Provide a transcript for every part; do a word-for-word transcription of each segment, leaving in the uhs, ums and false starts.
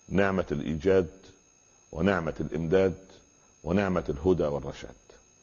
نعمة الإيجاد ونعمة الإمداد ونعمة الهدى والرشاد.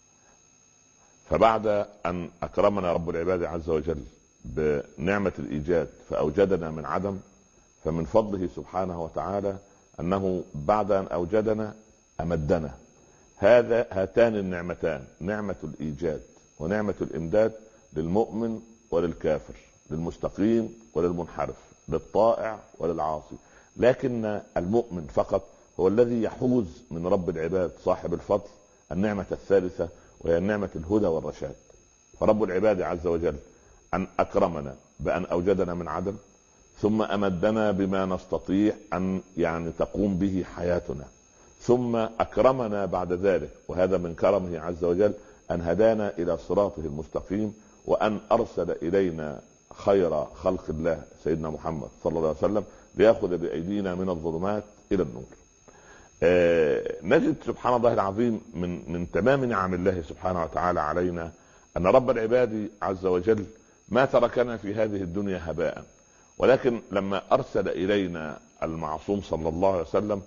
فبعد أن أكرمنا رب العباد عز وجل بنعمة الإيجاد فأوجدنا من عدم، فمن فضله سبحانه وتعالى أنه بعد أن أوجدنا أمدنا. هذا هاتان النعمتان، نعمة الإيجاد ونعمة الإمداد، للمؤمن وللكافر، للمستقيم وللمنحرف، للطائع وللعاصي. لكن المؤمن فقط هو الذي يحوز من رب العباد صاحب الفضل النعمة الثالثة، وهي نعمة الهدى والرشاد. فرب العباد عز وجل أن أكرمنا بأن أوجدنا من عدم، ثم أمدنا بما نستطيع أن يعني تقوم به حياتنا، ثم أكرمنا بعد ذلك، وهذا من كرمه عز وجل، أن هدانا إلى صراطه المستقيم، وأن أرسل إلينا خير خلق الله سيدنا محمد صلى الله عليه وسلم ليأخذ بأيدينا من الظلمات إلى النور. آه نجد سبحان الله العظيم من من تمام نعم الله سبحانه وتعالى علينا أن رب العباد عز وجل ما تركنا في هذه الدنيا هباء، ولكن لما أرسل إلينا المعصوم صلى الله عليه وسلم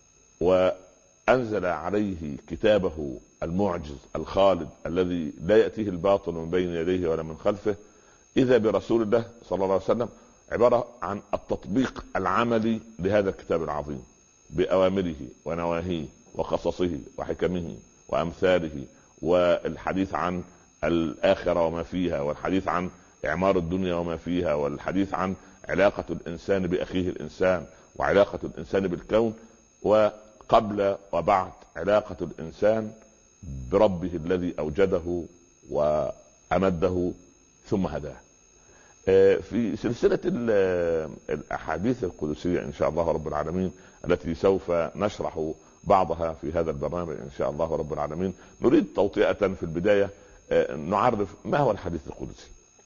وأنزل عليه كتابه المعجز الخالد الذي لا يأتيه الباطل من بين يديه ولا من خلفه، إذا برسول الله صلى الله عليه وسلم عبارة عن التطبيق العملي لهذا الكتاب العظيم بأوامره ونواهيه وقصصه وحكمه وأمثاله، والحديث عن الآخرة وما فيها، والحديث عن إعمار الدنيا وما فيها، والحديث عن علاقة الإنسان بأخيه الإنسان، وعلاقة الإنسان بالكون، وقبل وبعد علاقة الإنسان بربه الذي أوجده وأمده ثم هداه. في سلسلة الأحاديث القدسية إن شاء الله رب العالمين التي سوف نشرح بعضها في هذا البرنامج إن شاء الله رب العالمين، نريد توطئة في البداية نعرف ما هو الحديث القدسي.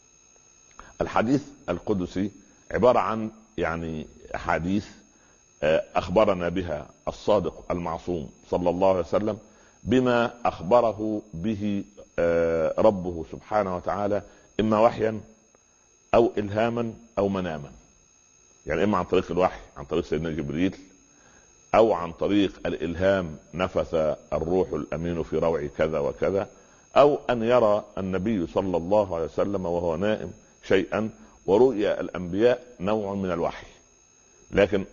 الحديث القدسي عبارة عن يعني أحاديث أخبرنا بها الصادق المعصوم صلى الله عليه وسلم بما أخبره به ربه سبحانه وتعالى، إما وحيا أو إلهاما أو مناما. يعني إما عن طريق الوحي عن طريق سيدنا جبريل، أو عن طريق الإلهام نفث الروح الأمين في روعي كذا وكذا، أو أن يرى النبي صلى الله عليه وسلم وهو نائم شيئا، ورؤيا الأنبياء نوع من الوحي. لكن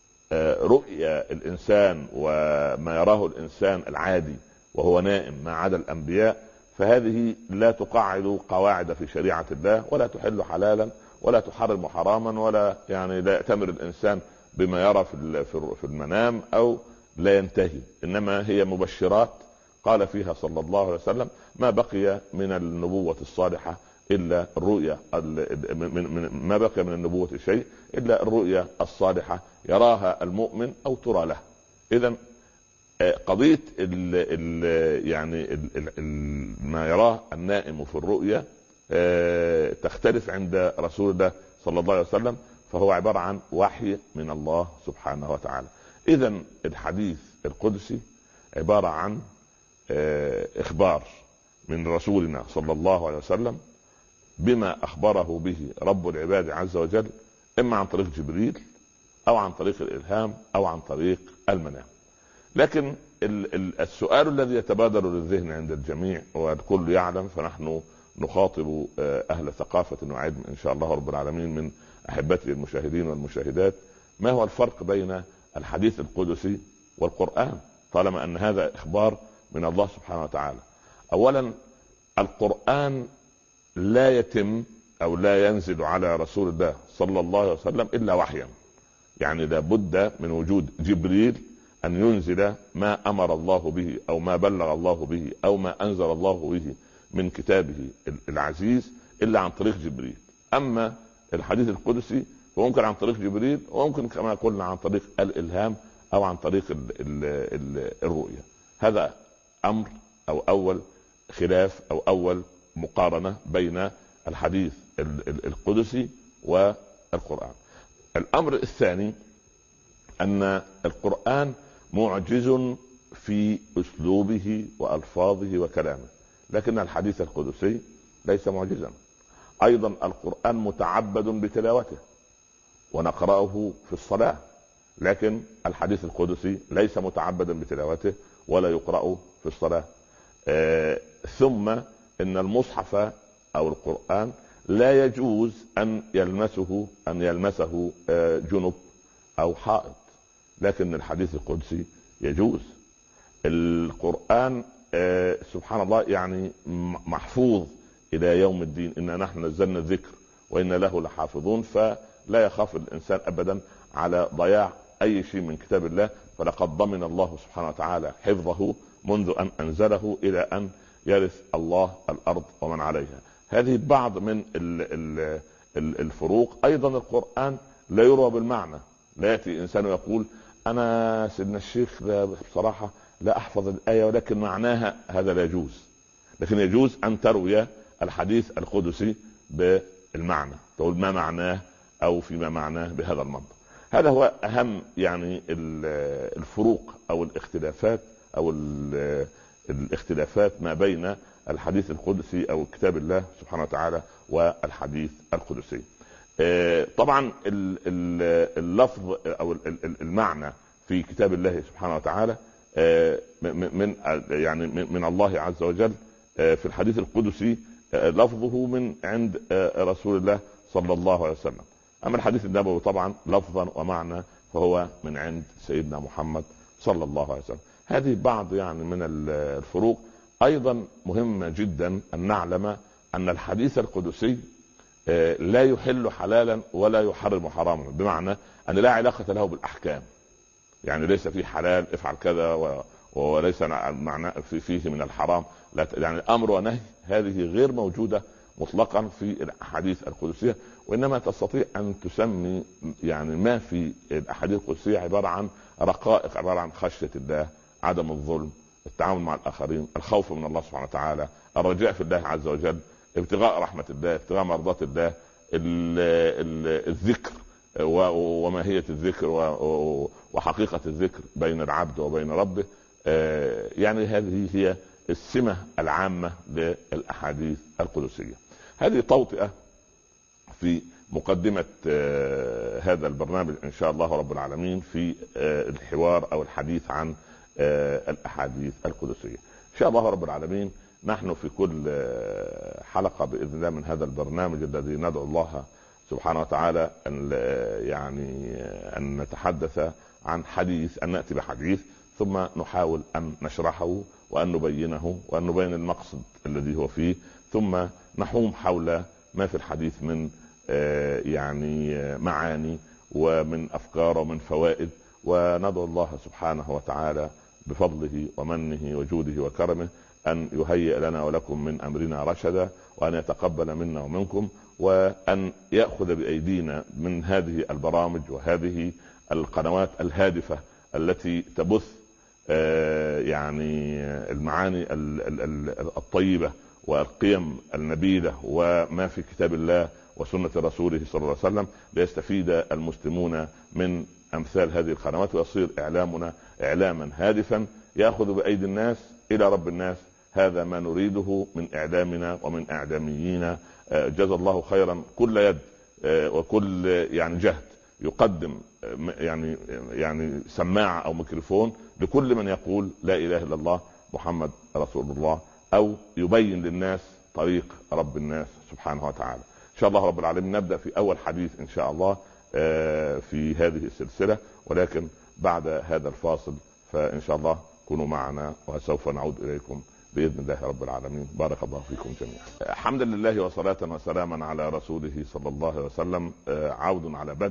رؤيا الإنسان وما يراه الإنسان العادي وهو نائم ما عدا الأنبياء، فهذه لا تقعد قواعد في شريعة الله، ولا تحل حلالا ولا تحرم حراما، ولا يعني لا يأتمر الإنسان بما يرى في المنام أو لا ينتهي، إنما هي مبشرات قال فيها صلى الله عليه وسلم ما بقي من النبوة الصالحة إلا الرؤيا، ما بقي من النبوة شيء إلا الرؤيا الصالحة يراها المؤمن أو ترى له. إذن قضية ال ال يعني ال ال ما يراه النائم في الرؤيا تختلف عند رسول الله صلى الله عليه وسلم، فهو عبارة عن وحي من الله سبحانه وتعالى. إذن الحديث القدسي عبارة عن إخبار من رسولنا صلى الله عليه وسلم بما أخبره به رب العباد عز وجل، إما عن طريق جبريل أو عن طريق الإلهام أو عن طريق المنام. لكن السؤال الذي يتبادر للذهن عند الجميع والكل يعلم، فنحن نخاطب أهل ثقافة وعلم إن شاء الله رب العالمين من أحبتي المشاهدين والمشاهدات، ما هو الفرق بين الحديث القدسي والقرآن، طالما أن هذا إخبار من الله سبحانه وتعالى؟ أولا، القرآن لا يتم أو لا ينزل على رسول الله صلى الله عليه وسلم إلا وحيا، يعني لابد من وجود جبريل أن ينزل ما أمر الله به أو ما بلغ الله به أو ما أنزل الله به من كتابه العزيز إلا عن طريق جبريل. أما الحديث القدسي فممكن عن طريق جبريل، وممكن كما قلنا عن طريق الإلهام أو عن طريق ال ال ال الرؤية. هذا أمر أو أول خلاف أو أول مقارنة بين الحديث القدسي والقرآن. الأمر الثاني أن القرآن معجز في أسلوبه وألفاظه وكلامه، لكن الحديث القدسي ليس معجزا. أيضا القرآن متعبد بتلاوته ونقرأه في الصلاة، لكن الحديث القدسي ليس متعبدا بتلاوته ولا يقرأ في الصلاة. آه ثم ان المصحف او القرآن لا يجوز ان يلمسه ان يلمسه آه جنب او حائط، لكن الحديث القدسي يجوز. القرآن آه سبحان الله يعني محفوظ الى يوم الدين، إنا نحن نزلنا الذكر وإنا له لحافظون، فلا يخاف الانسان ابدا على ضياع اي شيء من كتاب الله، فلقد ضمن الله سبحانه وتعالى حفظه منذ ان انزله الى ان يرث الله الارض ومن عليها. هذه بعض من الفروق. ايضا القرآن لا يروى بالمعنى، لا ياتي انسان يقول انا سيدنا الشيخ بصراحة لا احفظ الايه ولكن معناها، هذا لا يجوز. لكن يجوز ان تروي الحديث القدسي بالمعنى، تقول ما معناه او فيما معناه بهذا المنطق. هذا هو اهم يعني الفروق او الاختلافات او الاختلافات ما بين الحديث القدسي او كتاب الله سبحانه وتعالى والحديث القدسي. طبعا اللفظ او المعنى في كتاب الله سبحانه وتعالى من يعني من الله عز وجل، في الحديث القدسي لفظه من عند رسول الله صلى الله عليه وسلم. اما الحديث النبوي طبعا لفظا ومعنى فهو من عند سيدنا محمد صلى الله عليه وسلم. هذه بعض يعني من الفروق. ايضا مهمة جدا ان نعلم ان الحديث القدسي لا يحل حلالا ولا يحرم حراما، بمعنى ان لا علاقة له بالاحكام، يعني ليس فيه حلال افعل كذا وليس معنى فيه من الحرام، لا يعني امر ونهي، هذه غير موجودة مطلقا في الاحاديث القدسية. وانما تستطيع ان تسمي يعني ما في الاحاديث القدسية عبارة عن رقائق، عبارة عن خشية الله، عدم الظلم، التعامل مع الاخرين، الخوف من الله سبحانه وتعالى، الرجاء في الله عز وجل، ابتغاء رحمة الله، ابتغاء مرضات الله، الذكر وماهية الذكر وحقيقة الذكر بين العبد وبين ربه. يعني هذه هي السمة العامة للأحاديث القدسية. هذه توطئة في مقدمة هذا البرنامج إن شاء الله رب العالمين في الحوار أو الحديث عن الأحاديث القدسية. إن شاء الله رب العالمين نحن في كل حلقة بإذن الله من هذا البرنامج الذي ندعو الله سبحانه وتعالى أن يعني أن نتحدث عن حديث، أن نأتي بحديث ثم نحاول أن نشرحه وأن نبينه وأن نبين المقصد الذي هو فيه، ثم نحوم حول ما في الحديث من يعني معاني ومن أفكار ومن فوائد، وندعو الله سبحانه وتعالى بفضله ومنه وجوده وكرمه أن يهيئ لنا ولكم من أمرنا رشدا، وأن يتقبل منا ومنكم، وأن يأخذ بأيدينا من هذه البرامج وهذه القنوات الهادفة التي تبث يعني المعاني الطيبة والقيم النبيلة وما في كتاب الله وسنة رسوله صلى الله عليه وسلم، ليستفيد المسلمون من أمثال هذه القنوات، ويصير إعلامنا إعلاما هادفا يأخذ بأيدي الناس إلى رب الناس. هذا ما نريده من إعلامنا ومن إعلاميين. جزا الله خيرا كل يد وكل يعني جهد يقدم يعني يعني سماعة أو ميكروفون لكل من يقول لا إله إلا الله محمد رسول الله، أو يبين للناس طريق رب الناس سبحانه وتعالى. إن شاء الله رب العالمين نبدأ في أول حديث إن شاء الله في هذه السلسلة، ولكن بعد هذا الفاصل فإن شاء الله كونوا معنا وسوف نعود إليكم بإذن الله رب العالمين. بارك الله فيكم جميعا. حمدا لله وصلاة وسلاما على رسوله صلى الله عليه وسلم. عود على بدء.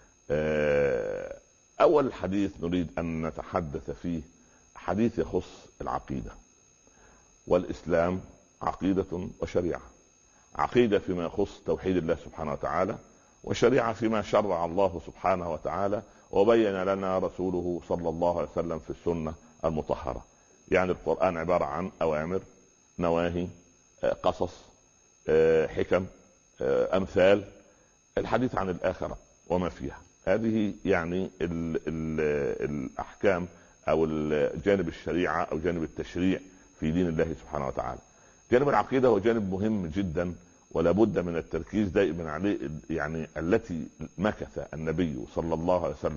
أول حديث نريد أن نتحدث فيه حديث يخص العقيدة والإسلام. عقيدة وشريعة، عقيدة فيما يخص توحيد الله سبحانه وتعالى، وشريعة فيما شرع الله سبحانه وتعالى وبين لنا رسوله صلى الله عليه وسلم في السنة المطهرة. يعني القرآن عبارة عن أوامر، نواهي، قصص، حكم، أمثال، الحديث عن الآخرة وما فيها. هذه يعني ال ال الأحكام أو جانب الشريعة أو جانب التشريع في دين الله سبحانه وتعالى. جانب العقيدة هو جانب مهم جدا ولا بد من التركيز دائما عليه، يعني التي مكث النبي صلى الله عليه وسلم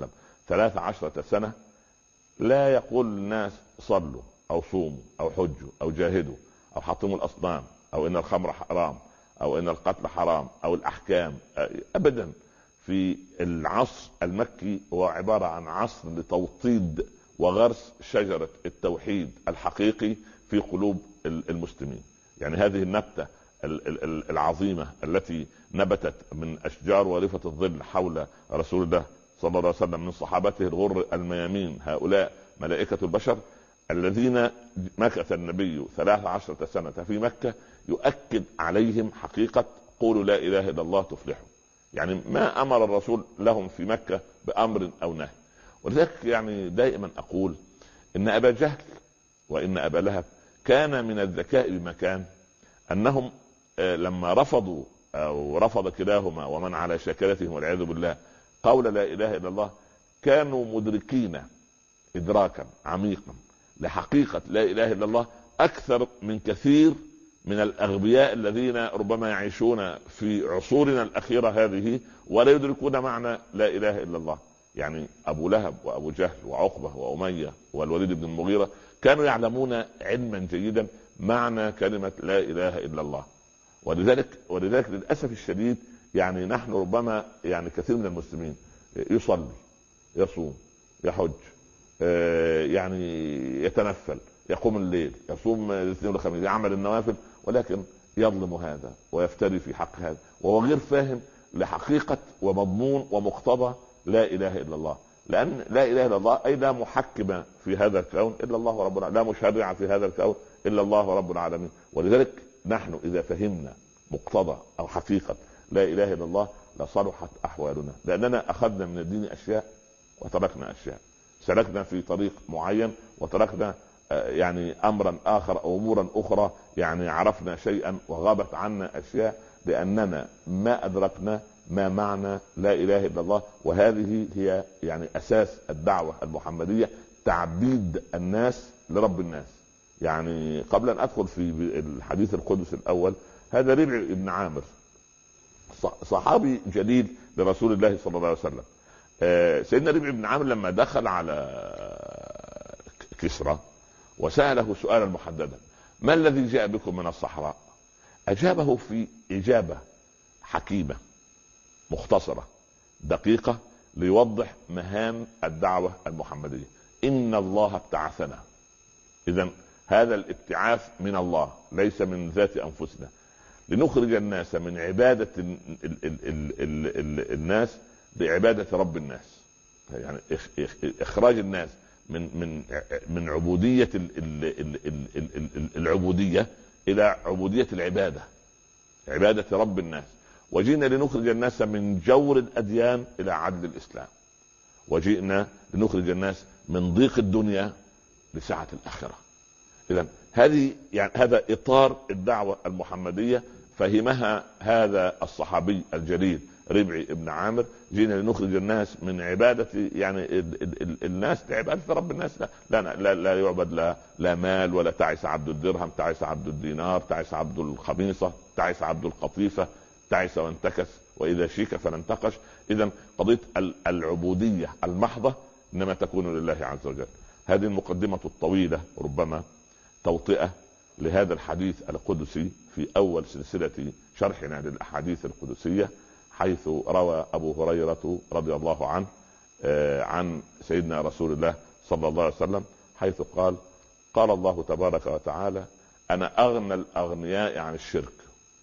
ثلاث عشرة سنة لا يقول للناس صلوا أو صوموا أو حجوا أو جاهدوا أو حطموا الأصنام أو إن الخمر حرام أو إن القتل حرام أو الأحكام، أبدا. في العصر المكي هو عبارة عن عصر لتوطيد وغرس شجرة التوحيد الحقيقي في قلوب المسلمين. يعني هذه النبتة العظيمة التي نبتت من أشجار ورفة الظل حول رسول الله صلى الله عليه وسلم من صحابته الغر الميامين، هؤلاء ملائكة البشر الذين مكث النبي ثلاث عشرة سنة في مكة يؤكد عليهم حقيقة قولوا لا إله إلا الله تفلحوا. يعني ما أمر الرسول لهم في مكة بأمر أو نهي. ولذلك يعني دائما أقول إن أبا جهل وإن أبا لهب كان من الذكاء بمكان أنهم لما رفضوا أو رفض كلاهما ومن على شاكلتهم والعياذ بالله قول لا إله إلا الله، كانوا مدركين إدراكا عميقا لحقيقة لا إله إلا الله أكثر من كثير من الأغبياء الذين ربما يعيشون في عصورنا الأخيرة هذه ولا يدركون معنى لا إله إلا الله. يعني أبو لهب وأبو جهل وعقبة وأمية والوليد بن المغيرة كانوا يعلمون علما جيدا معنى كلمة لا إله إلا الله. ولذلك ولذلك للأسف الشديد يعني نحن ربما يعني كثير من المسلمين يصلي يصوم يحج يعني يتنفل يقوم الليل يصوم الاثنين والخميس يعمل النوافل، ولكن يظلم هذا ويفتري في حق هذا وهو غير فاهم لحقيقة ومضمون ومقتضى لا إله إلا الله. لأن لا إله إلا الله أي لا محكم في هذا الكون إلا الله رب العالمين، لا مشرع في هذا الكون إلا الله رب العالمين. ولذلك نحن إذا فهمنا مقتضى أو حقيقة لا إله إلا الله لصلحت أحوالنا، لأننا أخذنا من الدين أشياء وتركنا أشياء، سلكنا في طريق معين وتركنا يعني أمرا آخر أو أمورا أخرى، يعني عرفنا شيئا وغابت عنا أشياء لأننا ما أدركنا ما معنى لا إله إلا الله. وهذه هي يعني أساس الدعوة المحمدية، تعبيد الناس لرب الناس. يعني قبل أن أدخل في الحديث القدس الأول، هذا ربع ابن عامر صحابي جليل لرسول الله صلى الله عليه وسلم. سيدنا ربع ابن عامر لما دخل على كسرى وسأله سؤالا محددا: ما الذي جاء بكم من الصحراء؟ أجابه في إجابة حكيمة مختصرة دقيقة ليوضح مهام الدعوة المحمدية: إن الله ابتعثنا. إذن هذا الابتعاث من الله ليس من ذات أنفسنا، لنخرج الناس من عبادة ال ال ال ال ال ال الناس بعبادة رب الناس. يعني إخراج الناس من من من عبودية ال ال ال ال ال العبودية إلى عبودية العبادة، عبادة رب الناس. وجئنا لنخرج الناس من جور الأديان إلى عدل الإسلام، وجئنا لنخرج الناس من ضيق الدنيا لسعة الآخرة. إذن هذه يعني هذا إطار الدعوة المحمدية، فهمها هذا الصحابي الجليل ربعي ابن عامر. جينا لنخرج الناس من عبادة يعني ال ال ال الناس لعبادة رب الناس. لا لا لا, لا يعبد لا, لا مال، ولا تعس عبد الدرهم، تعس عبد الدينار، تعس عبد الخميصة، تعس عبد القطيفة، تعس وانتكس وإذا شيك فلانتقش. إذن قضية العبودية المحضة إنما تكون لله عز وجل. هذه المقدمة الطويلة ربما توطئة لهذا الحديث القدسي في أول سلسلة شرحنا للأحاديث القدسية، حيث روى أبو هريرة رضي الله عنه عن سيدنا رسول الله صلى الله عليه وسلم حيث قال: قال الله تبارك وتعالى: أنا أغنى الأغنياء عن الشرك،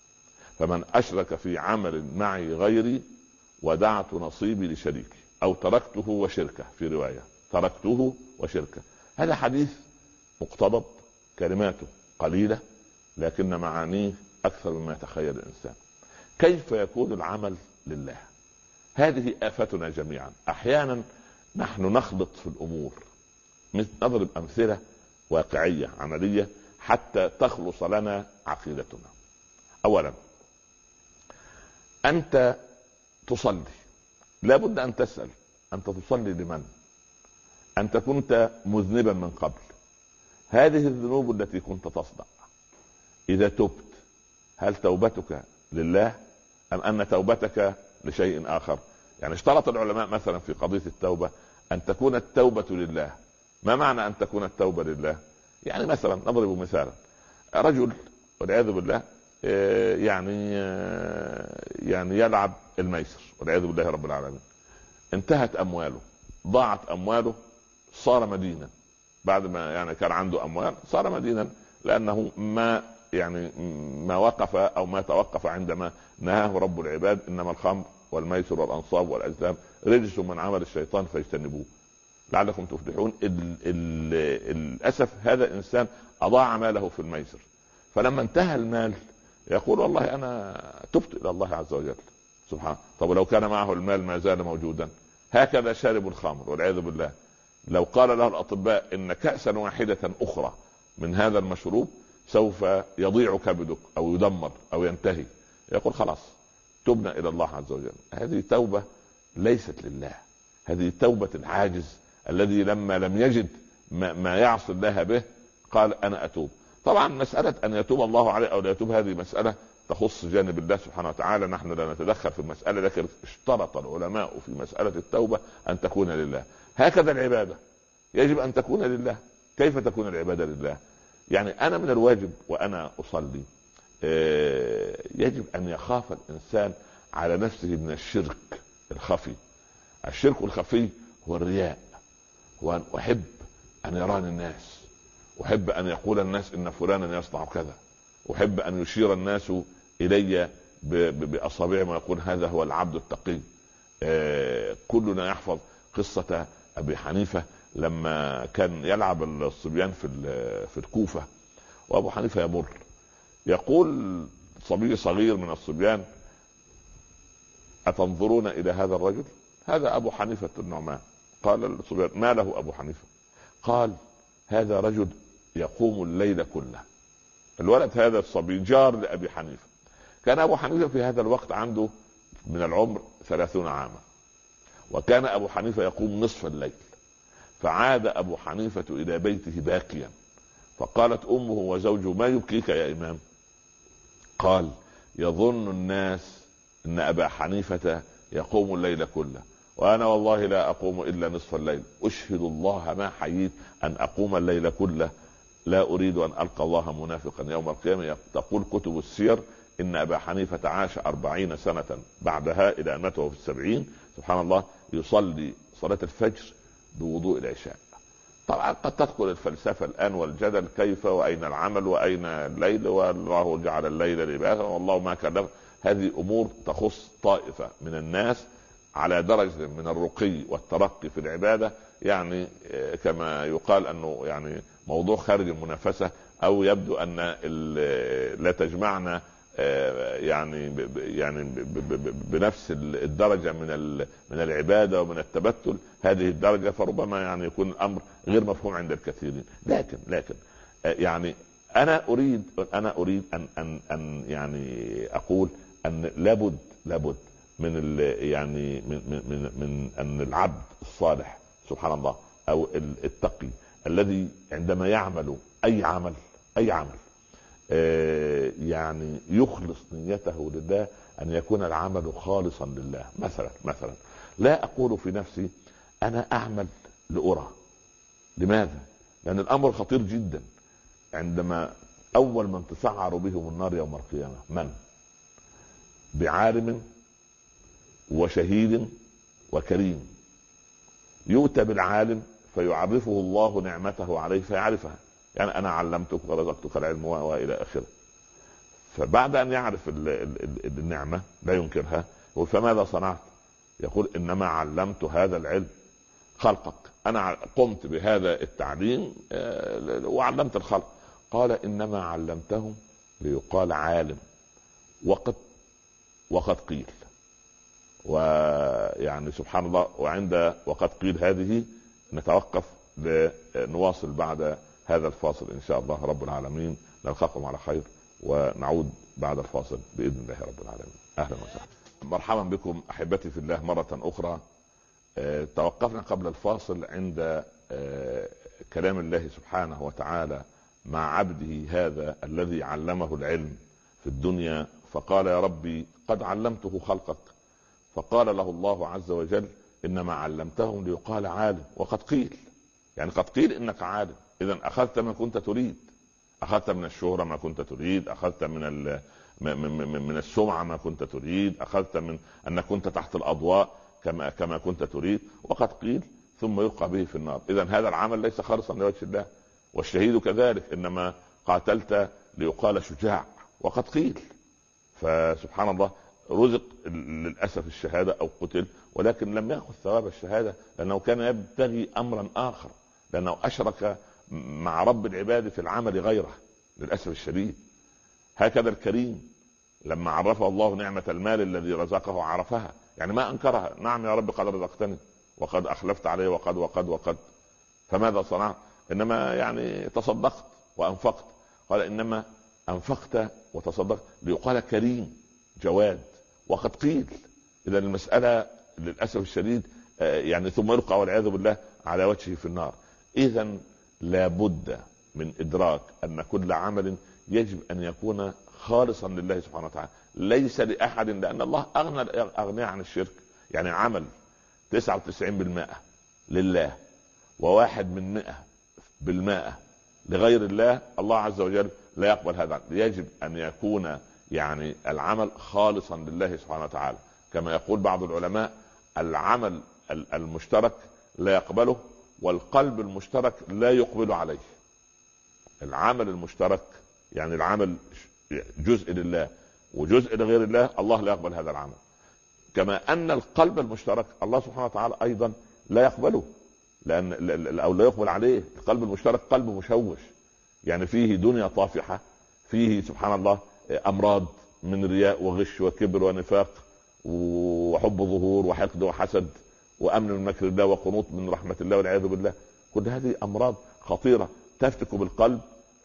فمن أشرك في عمل معي غيري ودعت نصيبي لشريكي، أو تركته وشركه، في رواية تركته وشركه. هذا حديث مقتضب، كلماته قليلة لكن معانيه أكثر مما يتخيل الإنسان. كيف يكون العمل لله؟ هذه آفتنا جميعا. أحيانا نحن نخلط في الأمور. نضرب أمثلة واقعية عملية حتى تخلص لنا عقيدتنا. أولا، أنت تصلي، لابد أن تسأل: أنت تصلي لمن؟ أنت كنت مذنبا من قبل، هذه الذنوب التي كنت تصنع إذا تبت هل توبتك لله أم أن توبتك لشيء آخر؟ يعني اشترط العلماء مثلا في قضية التوبة ان تكون التوبة لله. ما معنى ان تكون التوبة لله؟ يعني مثلا نضرب مثالا، رجل والعياذ بالله يعني يعني يلعب الميسر والعياذ بالله رب العالمين، انتهت امواله، ضاعت امواله، صار مدينا. بعد ما يعني كان عنده اموال صار مدينا، لانه ما يعني ما وقف او ما توقف عندما نهاه رب العباد: انما الخمر والميسر والانصاب والازلام رجس من عمل الشيطان فاجتنبوه لعلكم تفلحون. للاسف هذا انسان اضاع ماله في الميسر، فلما انتهى المال يقول والله انا تبت الى الله عز وجل سبحانه. طب لو كان معه المال ما زال موجودا. هكذا شارب الخمر والعياذ بالله، لو قال له الاطباء ان كأسا واحدة اخرى من هذا المشروب سوف يضيع كبدك او يدمر او ينتهي، يقول خلاص تبنا الى الله عز وجل. هذه توبة ليست لله، هذه توبة العاجز الذي لما لم يجد ما, ما يعصي الله به قال انا اتوب. طبعا مسألة ان يتوب الله عليه او لا يتوب هذه مسألة تخص جانب الله سبحانه وتعالى، نحن لا نتدخل في المسألة، لكن اشترط العلماء في مسألة التوبة ان تكون لله. هكذا العبادة يجب ان تكون لله. كيف تكون العبادة لله؟ يعني انا من الواجب وانا اصلي يجب ان يخاف الانسان على نفسه من الشرك الخفي. الشرك الخفي هو الرياء، هو ان احب ان يراني الناس، احب ان يقول الناس ان فلانا يصنع كذا، احب ان يشير الناس الي باصابعهم ويقول هذا هو العبد التقي. كلنا يحفظ قصة ابي حنيفة لما كان يلعب الصبيان في في الكوفة، وابو حنيفة يمر، يقول صبي صغير من الصبيان اتنظرون الى هذا الرجل؟ هذا ابو حنيفة النعمان. قال الصبيان ما له ابو حنيفة؟ قال هذا رجل يقوم الليل كله. الولد هذا الصبي جار لابي حنيفة، كان ابو حنيفة في هذا الوقت عنده من العمر ثلاثون عاما، وكان ابو حنيفة يقوم نصف الليل. فعاد ابو حنيفة الى بيته باكيا، فقالت امه وزوجه ما يبكيك يا امام؟ قال يظن الناس ان ابا حنيفة يقوم الليل كله، وانا والله لا اقوم الا نصف الليل، اشهد الله ما حييت ان اقوم الليل كله، لا اريد ان القى الله منافقا يوم القيامة. تقول كتب السير ان ابا حنيفة عاش اربعين سنة بعدها الى ان مات في السبعين، سبحان الله، يصلي صلاة الفجر بوضوء العشاء. طبعا قد تدخل الفلسفة الان والجدل كيف واين العمل واين الليل، والله جعل الليل لباسا والله ما كلف. هذه امور تخص طائفة من الناس على درجة من الرقي والترقي في العبادة، يعني كما يقال انه يعني موضوع خارج المنافسة، او يبدو ان لا تجمعنا يعني يعني بنفس الدرجة من من العبادة ومن التبتل هذه الدرجة، فربما يعني يكون الامر غير مفهوم عند الكثيرين. لكن لكن يعني انا اريد انا اريد ان ان ان يعني اقول ان لابد لابد من يعني من من من ان العبد الصالح سبحان الله او التقي الذي عندما يعمل اي عمل اي عمل آه يعني يخلص نيته لله، ان يكون العمل خالصا لله. مثلا مثلا لا اقول في نفسي انا اعمل لأرى. لماذا؟ لان الامر خطير جدا. عندما اول من تسعر بهم النار يوم القيامة من؟ بعالم وشهيد وكريم. يؤتى بالعالم فيعرفه الله نعمته عليه فيعرفها، يعني انا علمتك ورزقتك العلم والى اخره. فبعد ان يعرف ال ال ال النعمة لا ينكرها، يقول فماذا صنعت؟ يقول انما علمت هذا العلم خلقك، انا قمت بهذا التعليم وعلمت الخلق. قال انما علمتهم ليقال عالم وقد وقد قيل. ويعني سبحان الله، وعند وقد قيل هذه نتوقف لنواصل بعد هذا الفاصل ان شاء الله رب العالمين. نلقاكم على خير ونعود بعد الفاصل باذن الله رب العالمين. اهلا وسهلا، مرحبا بكم احبتي في الله مرة اخرى. أه توقفنا قبل الفاصل عند أه كلام الله سبحانه وتعالى مع عبده هذا الذي علمه العلم في الدنيا، فقال يا ربي قد علمته خلقك. فقال له الله عز وجل انما علمتهم ليقال عالم، وقد قيل، يعني قد قيل انك عالم. اذا اخذت ما كنت تريد، اخذت من الشهرة ما كنت تريد، اخذت من ال... من السمعة ما كنت تريد، اخذت من انك كنت تحت الاضواء كما كما كنت تريد، وقد قيل ثم يلقى به في النار. اذا هذا العمل ليس خالصا لوجه الله. والشهيد كذلك، انما قاتلت ليقال شجاع، وقد قيل. فسبحان الله، رزق للاسف الشهاده او قتل، ولكن لم ياخذ ثواب الشهاده لانه كان يبتغي امرا اخر، لانه اشرك مع رب العباد في العمل غيره للاسف الشديد. هكذا الكريم لما عرفه الله نعمه المال الذي رزقه عرفها، يعني ما انكرها. نعم يا رب قد رزقتني وقد اخلفت علي وقد وقد وقد، فماذا صنعت؟ انما يعني تصدقت وانفقت. قال انما انفقت وتصدقت ليقال كريم جواد، وقد قيل. اذا المساله للاسف الشديد يعني ثم يلقى والعياذ بالله على وجهه في النار. اذا لابد من ادراك ان كل عمل يجب ان يكون خالصا لله سبحانه وتعالى، ليس لاحد، لان الله اغنى الاغنياء عن الشرك. يعني عمل تسعة وتسعين بالمائة لله وواحد من مئة بالمائة لغير الله، الله عز وجل لا يقبل هذا. يجب ان يكون يعني العمل خالصا لله سبحانه وتعالى. كما يقول بعض العلماء: العمل المشترك لا يقبله، والقلب المشترك لا يقبل عليه. العمل المشترك يعني العمل جزء لله وجزء لغير الله، الله لا يقبل هذا العمل. كما ان القلب المشترك الله سبحانه وتعالى ايضا لا يقبله، لان او لا يقبل عليه. القلب المشترك قلب مشوش، يعني فيه دنيا طافحة، فيه سبحان الله امراض من رياء وغش وكبر ونفاق وحب ظهور وحقد وحسد وامن من مكر الله وقنوط من رحمة الله والعياذ بالله. كل هذه امراض خطيرة تفتك بالقلب.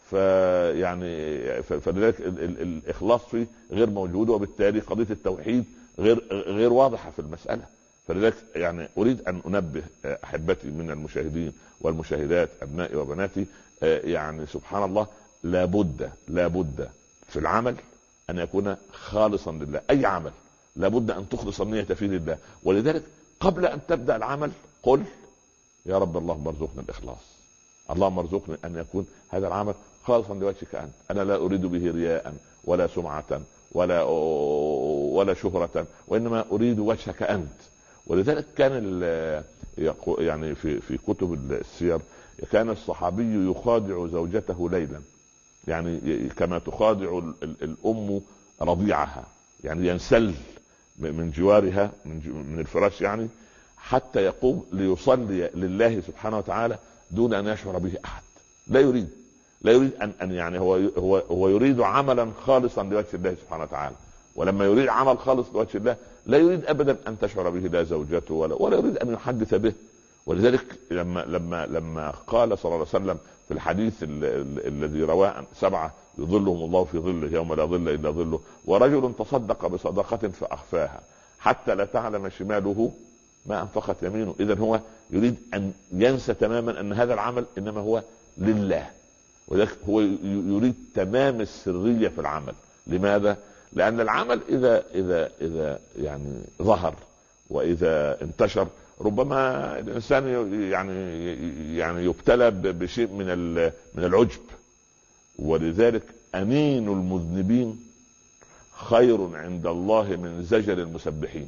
فيعني فلذلك الاخلاص فيه غير موجود، وبالتالي قضية التوحيد غير غير واضحة في المسألة. فلذلك يعني اريد ان انبه احبتي من المشاهدين والمشاهدات ابنائي وبناتي، يعني سبحان الله لابد لابد في العمل ان يكون خالصا لله. اي عمل لابد ان تخلص النية فيه لله. ولذلك قبل ان تبدأ العمل قل يا رب اللهم ارزقنا الاخلاص، اللهم ارزقني ان يكون هذا العمل خالصا لوجهك انت. انا لا اريد به رياء ولا سمعة ولا ولا شهرة، وانما اريد وجهك انت. ولذلك كان يعني في في كتب السير كان الصحابي يخادع زوجته ليلا، يعني كما تخادع الام رضيعها، يعني ينسل من جوارها من الفراش، يعني حتى يقوم ليصلي لله سبحانه وتعالى دون ان يشعر به احد. لا يريد لا يريد ان ان يعني هو هو هو يريد عملا خالصا لوجه الله سبحانه وتعالى. ولما يريد عمل خالص لوجه الله لا يريد ابدا ان تشعر به لا زوجته ولا ولا يريد ان يحدث به. ولذلك لما لما لما قال صلى الله عليه وسلم في الحديث الذي رواه سبعة يظلهم الله في ظله يوم لا ظل الا ظله، ورجل تصدق بصدقة فاخفاها حتى لا تعلم شماله ما انفقت يمينه. اذا هو يريد ان ينسى تماما ان هذا العمل انما هو لله. ولذلك هو يريد تمام السرية في العمل. لماذا؟ لان العمل اذا اذا اذا يعني ظهر واذا انتشر ربما الانسان يعني يعني يبتلى بشيء من من العجب. ولذلك انين المذنبين خير عند الله من زجر المسبحين،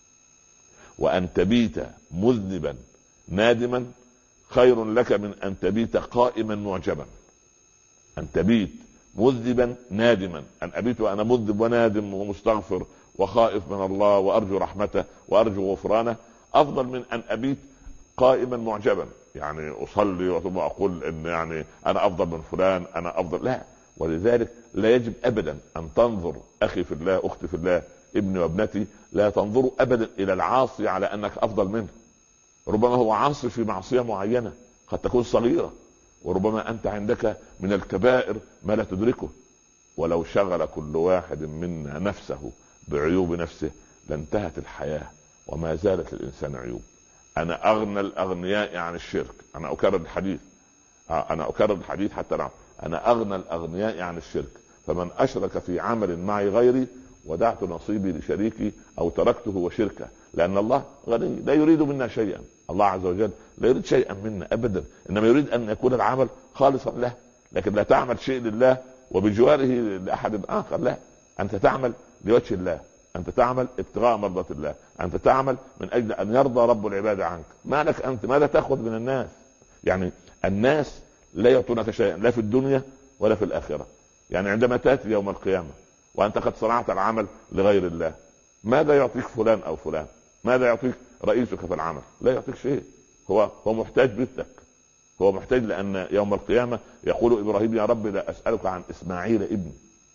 وان تبيت مذنبا نادما خير لك من ان تبيت قائما معجبا. ان تبيت مذنبا نادما، ان ابيت وانا مذنب ونادم ومستغفر وخائف من الله وارجو رحمته وارجو غفرانه، افضل من ان ابيت قائما معجبا، يعني اصلي ثم اقول ان يعني انا افضل من فلان، انا افضل. لا. ولذلك لا يجب ابدا ان تنظر اخي في الله، اختي في الله، ابني وابنتي، لا تنظروا ابدا الى العاصي على انك افضل منه. ربما هو عاصي في معصية معينة قد تكون صغيرة، وربما انت عندك من الكبائر ما لا تدركه. ولو شغل كل واحد منا نفسه بعيوب نفسه لانتهت الحياة وما زالت للإنسان عيوب. أنا أغنى الأغنياء عن الشرك. أنا أكرر الحديث أنا أكرر الحديث حتى نعم. أنا أغنى الأغنياء عن الشرك، فمن أشرك في عمل معي غيري ودعت نصيبي لشريكي أو تركته وشركه. لان الله غني لا يريد منا شيئا. الله عز وجل لا يريد شيئا منا ابدا، انما يريد ان يكون العمل خالصا له. لكن لا تعمل شيء لله وبجواره لاحد اخر، لا، انت تعمل لوجه الله، انت تعمل ابتغاء مرضات الله، انت تعمل من اجل ان يرضى رب العباد عنك. ما لك انت، ماذا تاخذ من الناس؟ يعني الناس لا يعطونك شيئا لا في الدنيا ولا في الاخره. يعني عندما تاتي يوم القيامه وانت قد صنعت العمل لغير الله، ماذا يعطيك فلان او فلان؟ ماذا يعطيك رئيسك في العمل؟ لا يعطيك شيء. هو هو محتاج مثلك، هو محتاج. لان يوم القيامه يقول ابراهيم يا رب لا اسالك عن اسماعيل ابني،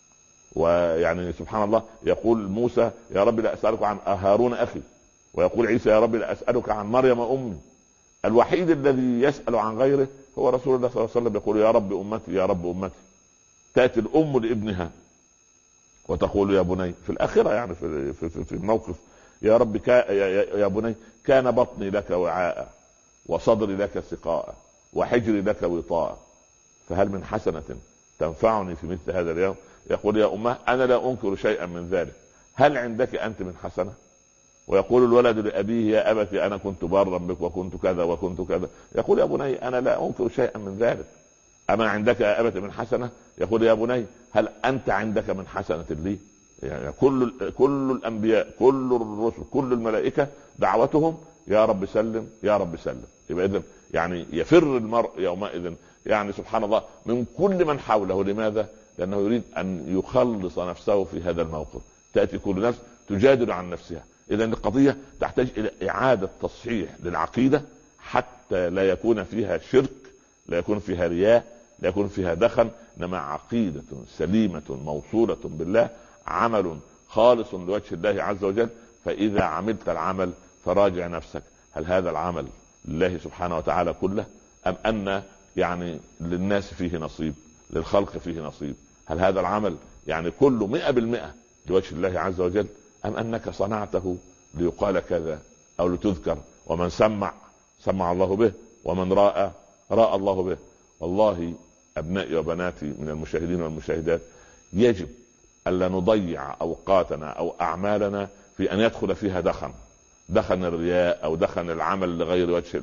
ويعني سبحان الله يقول موسى يا رب لا اسالك عن هارون اخي، ويقول عيسى يا رب لا اسالك عن مريم امي. الوحيد الذي يسال عن غيره هو رسول الله صلى الله عليه وسلم، يقول يا رب امتي يا رب امتي. تاتي الام لابنها وتقول يا بني في الاخره، يعني في في في الموقف، يا رب كا يا, يا بني كان بطني لك وعاء وصدري لك سقاء وحجري لك وطاء، فهل من حسنه تنفعني في مثل هذا اليوم؟ يقول يا امه انا لا انكر شيئا من ذلك، هل عندك انت من حسنه؟ ويقول الولد لابيه يا ابت انا كنت بارا بك وكنت كذا وكنت كذا. يقول يا بني انا لا انكر شيئا من ذلك، اما عندك يا ابت من حسنه؟ يقول يا بني هل انت عندك من حسنه لي؟ يعني كل كل الانبياء كل الرسل كل الملائكه دعوتهم يا رب سلم يا رب سلم. يبقى اذا يعني يفر المرء يومئذ يعني سبحان الله من كل من حوله. لماذا؟ لانه يريد ان يخلص نفسه في هذا الموقف. تاتي كل نفس تجادل عن نفسها. اذا القضيه تحتاج الى اعاده تصحيح للعقيده حتى لا يكون فيها شرك، لا يكون فيها رياء، لا يكون فيها دخن، انما عقيده سليمه موصوله بالله، عمل خالص لوجه الله عز وجل. فاذا عملت العمل فراجع نفسك، هل هذا العمل لله سبحانه وتعالى كله، ام ان يعني للناس فيه نصيب، للخلق فيه نصيب؟ هل هذا العمل يعني كله مئة بالمئة لوجه الله عز وجل، ام انك صنعته ليقال كذا او لتذكر؟ ومن سمع سمع الله به، ومن راى راى الله به. والله ابنائي وبناتي من المشاهدين والمشاهدات، يجب الا نضيع اوقاتنا او اعمالنا في ان يدخل فيها دخن دخن الرياء او دخن العمل لغير وجه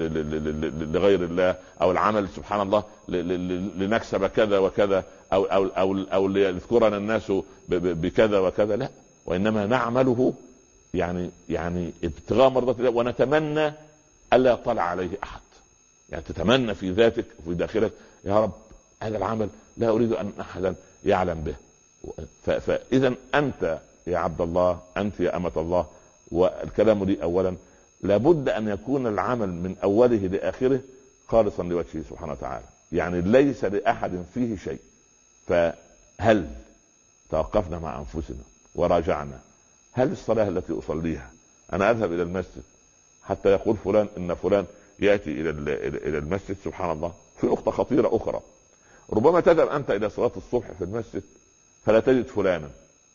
لغير الله، او العمل سبحان الله لنكسب كذا وكذا، او او او, أو ليذكرنا الناس بكذا وكذا. لا، وانما نعمله يعني يعني ابتغاء مرضات الله، ونتمنى الا يطلع عليه احد. يعني تتمنى في ذاتك وفي داخلك يا رب هذا العمل لا اريد ان احدا يعلم به. فاذا انت يا عبد الله، انت يا امة الله، والكلام لي اولا، لابد ان يكون العمل من اوله لاخره خالصا لوجهه سبحانه وتعالى، يعني ليس لاحد فيه شيء. فهل توقفنا مع انفسنا وراجعنا؟ هل الصلاة التي اصليها انا اذهب الى المسجد حتى يقول فلان ان فلان ياتي الى الى المسجد؟ سبحان الله. في نقطة خطيرة اخرى، ربما تذهب انت الى صلاة الصبح في المسجد فلا تجد فلانا،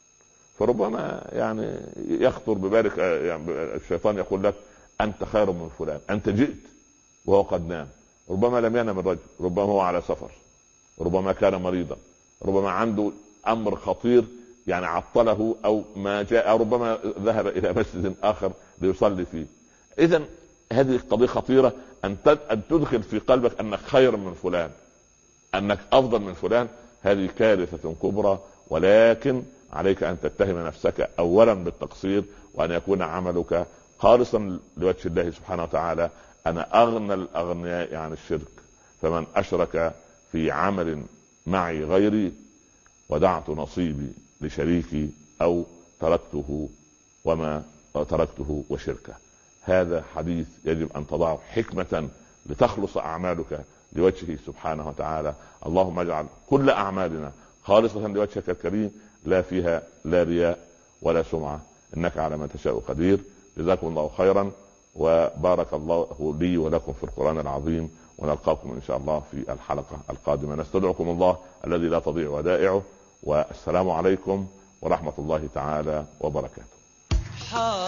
فربما يعني يخطر ببالك يعني الشيطان يقول لك انت خير من فلان، انت جئت وهو قد نام. ربما لم ينم الرجل، ربما هو على سفر، ربما كان مريضا، ربما عنده امر خطير يعني عطله او ما جاء، ربما ذهب الى مسجد اخر ليصلي فيه. اذا هذه قضية خطيرة، ان تدخل في قلبك انك خير من فلان، انك افضل من فلان. هذه كارثة كبرى. ولكن عليك ان تتهم نفسك اولا بالتقصير، وان يكون عملك خالصا لوجه الله سبحانه وتعالى. انا اغنى الاغنياء عن الشرك، فمن اشرك في عمل معي غيري ودعت نصيبي لشريكي او تركته وما تركته وشركه. هذا حديث يجب ان تضعه حكمة لتخلص اعمالك لوجهه سبحانه وتعالى. اللهم اجعل كل اعمالنا خالصة لوجهك الكريم، لا فيها لا رياء ولا سمعة، انك على ما تشاء قدير. جزاكم الله خيرا، وبارك الله لي ولكم في القرآن العظيم، ونلقاكم ان شاء الله في الحلقة القادمة. نستودعكم الله الذي لا تضيع ودائعه، والسلام عليكم ورحمة الله تعالى وبركاته.